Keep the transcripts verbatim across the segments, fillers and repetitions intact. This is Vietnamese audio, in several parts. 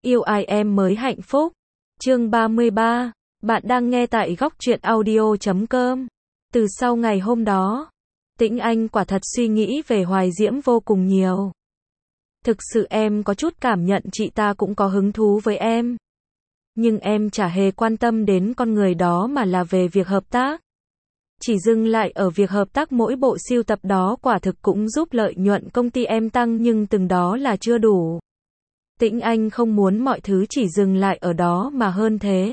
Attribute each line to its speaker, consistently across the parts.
Speaker 1: Yêu ai em mới hạnh phúc. Chương ba mươi ba. Bạn đang nghe tại góc truyện audio chấm com. Từ sau ngày hôm đó, Tĩnh Anh quả thật suy nghĩ về Hoài Diễm vô cùng nhiều. Thực sự em có chút cảm nhận chị ta cũng có hứng thú với em. Nhưng em chả hề quan tâm đến con người đó mà là về việc hợp tác. Chỉ dừng lại ở việc hợp tác mỗi bộ sưu tập đó quả thực cũng giúp lợi nhuận công ty em tăng nhưng từng đó là chưa đủ. Tĩnh Anh không muốn mọi thứ chỉ dừng lại ở đó mà hơn thế.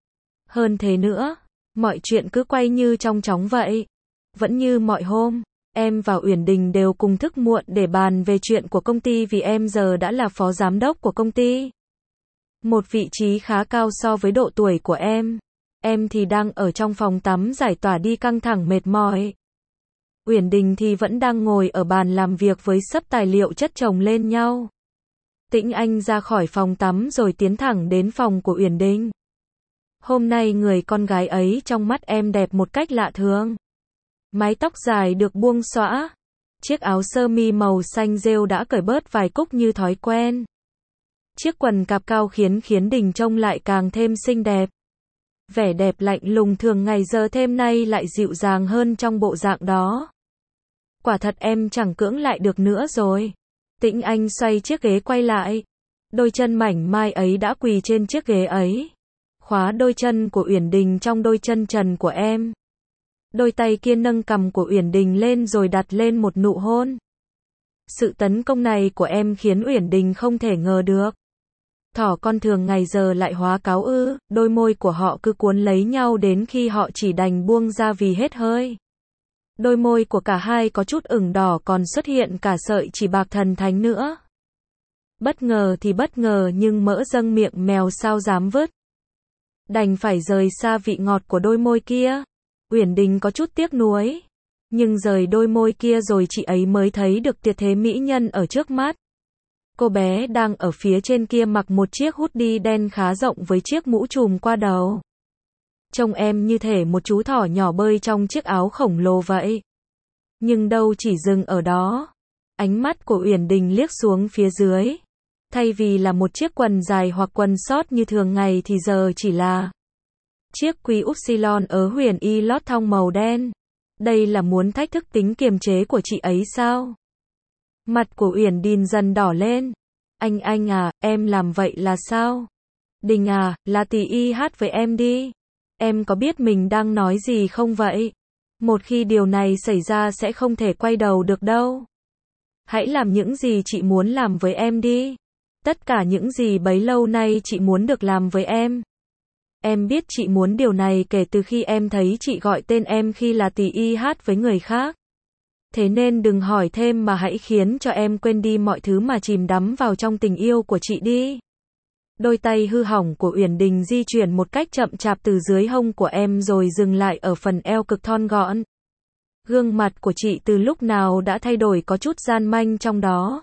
Speaker 1: Hơn thế nữa, mọi chuyện cứ quay như trong chóng vậy. Vẫn như mọi hôm, em và Uyển Đình đều cùng thức muộn để bàn về chuyện của công ty vì em giờ đã là phó giám đốc của công ty. Một vị trí khá cao so với độ tuổi của em. Em thì đang ở trong phòng tắm giải tỏa đi căng thẳng mệt mỏi. Uyển Đình thì vẫn đang ngồi ở bàn làm việc với sấp tài liệu chất chồng lên nhau. Tĩnh Anh ra khỏi phòng tắm rồi tiến thẳng đến phòng của Uyển Đình. Hôm nay người con gái ấy trong mắt em đẹp một cách lạ thường. Mái tóc dài được buông xõa. Chiếc áo sơ mi màu xanh rêu đã cởi bớt vài cúc như thói quen. Chiếc quần cạp cao khiến khiến Đình trông lại càng thêm xinh đẹp. Vẻ đẹp lạnh lùng thường ngày giờ thêm nay lại dịu dàng hơn trong bộ dạng đó. Quả thật em chẳng cưỡng lại được nữa rồi. Tĩnh Anh xoay chiếc ghế quay lại. Đôi chân mảnh mai ấy đã quỳ trên chiếc ghế ấy. Khóa đôi chân của Uyển Đình trong đôi chân trần của em. Đôi tay kia nâng cằm của Uyển Đình lên rồi đặt lên một nụ hôn. Sự tấn công này của em khiến Uyển Đình không thể ngờ được. Thỏ con thường ngày giờ lại hóa cáo ư, đôi môi của họ cứ cuốn lấy nhau đến khi họ chỉ đành buông ra vì hết hơi. Đôi môi của cả hai có chút ửng đỏ còn xuất hiện cả sợi chỉ bạc thần thánh nữa. Bất ngờ thì bất ngờ nhưng mỡ dâng miệng mèo sao dám vứt. Đành phải rời xa vị ngọt của đôi môi kia. Uyển Đình có chút tiếc nuối. Nhưng rời đôi môi kia rồi chị ấy mới thấy được tuyệt thế mỹ nhân ở trước mắt. Cô bé đang ở phía trên kia mặc một chiếc hoodie đen khá rộng với chiếc mũ trùm qua đầu. Trông em như thể một chú thỏ nhỏ bơi trong chiếc áo khổng lồ vậy. Nhưng đâu chỉ dừng ở đó. Ánh mắt của Uyển Đình liếc xuống phía dưới. Thay vì là một chiếc quần dài hoặc quần short như thường ngày thì giờ chỉ là chiếc quy upsilon ớ huyền y lót thong màu đen. Đây là muốn thách thức tính kiềm chế của chị ấy sao? Mặt của Uyển Đình dần đỏ lên. Anh anh à, em làm vậy là sao? Đình à, là tỷ y hát với em đi. Em có biết mình đang nói gì không vậy? Một khi điều này xảy ra sẽ không thể quay đầu được đâu. Hãy làm những gì chị muốn làm với em đi. Tất cả những gì bấy lâu nay chị muốn được làm với em. Em biết chị muốn điều này kể từ khi em thấy chị gọi tên em khi là tỷ y hát với người khác. Thế nên đừng hỏi thêm mà hãy khiến cho em quên đi mọi thứ mà chìm đắm vào trong tình yêu của chị đi. Đôi tay hư hỏng của Uyển Đình di chuyển một cách chậm chạp từ dưới hông của em rồi dừng lại ở phần eo cực thon gọn. Gương mặt của chị từ lúc nào đã thay đổi có chút gian manh trong đó.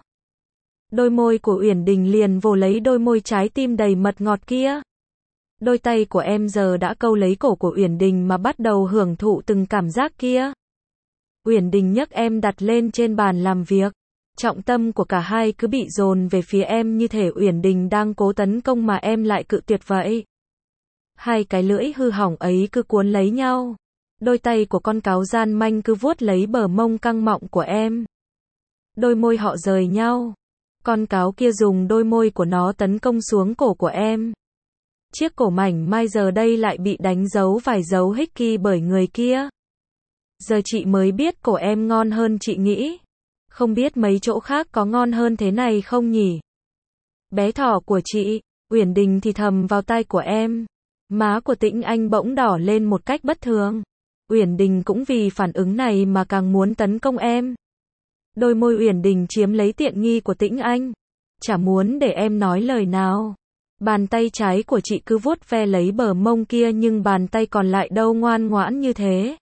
Speaker 1: Đôi môi của Uyển Đình liền vồ lấy đôi môi trái tim đầy mật ngọt kia. Đôi tay của em giờ đã câu lấy cổ của Uyển Đình mà bắt đầu hưởng thụ từng cảm giác kia. Uyển Đình nhấc em đặt lên trên bàn làm việc. Trọng tâm của cả hai cứ bị dồn về phía em như thể Uyển Đình đang cố tấn công mà em lại cự tuyệt vậy. Hai cái lưỡi hư hỏng ấy cứ cuốn lấy nhau. Đôi tay của con cáo gian manh cứ vuốt lấy bờ mông căng mọng của em. Đôi môi họ rời nhau. Con cáo kia dùng đôi môi của nó tấn công xuống cổ của em. Chiếc cổ mảnh mai giờ đây lại bị đánh dấu vài dấu hickey bởi người kia. Giờ chị mới biết cổ em ngon hơn chị nghĩ. Không biết mấy chỗ khác có ngon hơn thế này không nhỉ? Bé thỏ của chị, Uyển Đình thì thầm vào tai của em. Má của Tĩnh Anh bỗng đỏ lên một cách bất thường. Uyển Đình cũng vì phản ứng này mà càng muốn tấn công em. Đôi môi Uyển Đình chiếm lấy tiện nghi của Tĩnh Anh. Chả muốn để em nói lời nào. Bàn tay trái của chị cứ vuốt ve lấy bờ mông kia nhưng bàn tay còn lại đâu ngoan ngoãn như thế.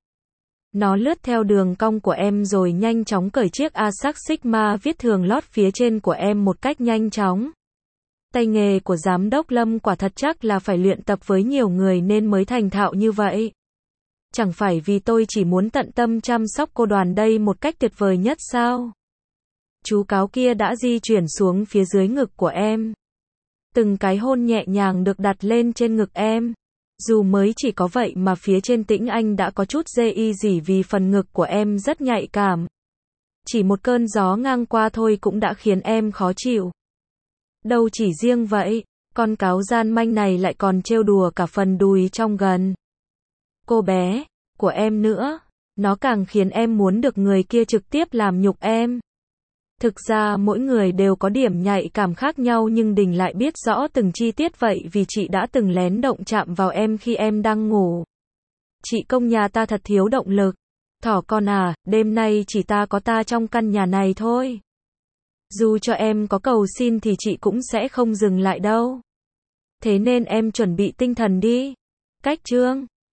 Speaker 1: Nó lướt theo đường cong của em rồi nhanh chóng cởi chiếc Asac Sigma viết thường lót phía trên của em một cách nhanh chóng. Tay nghề của giám đốc Lâm quả thật chắc là phải luyện tập với nhiều người nên mới thành thạo như vậy. Chẳng phải vì tôi chỉ muốn tận tâm chăm sóc cô Đoàn đây một cách tuyệt vời nhất sao? Chú cáo kia đã di chuyển xuống phía dưới ngực của em. Từng cái hôn nhẹ nhàng được đặt lên trên ngực em. Dù mới chỉ có vậy mà phía trên Tĩnh Anh đã có chút dê y dỉ vì phần ngực của em rất nhạy cảm. Chỉ một cơn gió ngang qua thôi cũng đã khiến em khó chịu. Đâu chỉ riêng vậy, con cáo gian manh này lại còn trêu đùa cả phần đùi trong gần cô bé của em nữa. Nó càng khiến em muốn được người kia trực tiếp làm nhục em. Thực ra mỗi người đều có điểm nhạy cảm khác nhau nhưng Đình lại biết rõ từng chi tiết vậy vì chị đã từng lén động chạm vào em khi em đang ngủ. Chị công nhà ta thật thiếu động lực. Thỏ con à, đêm nay chỉ ta có ta trong căn nhà này thôi. Dù cho em có cầu xin thì chị cũng sẽ không dừng lại đâu. Thế nên em chuẩn bị tinh thần đi. Cách chương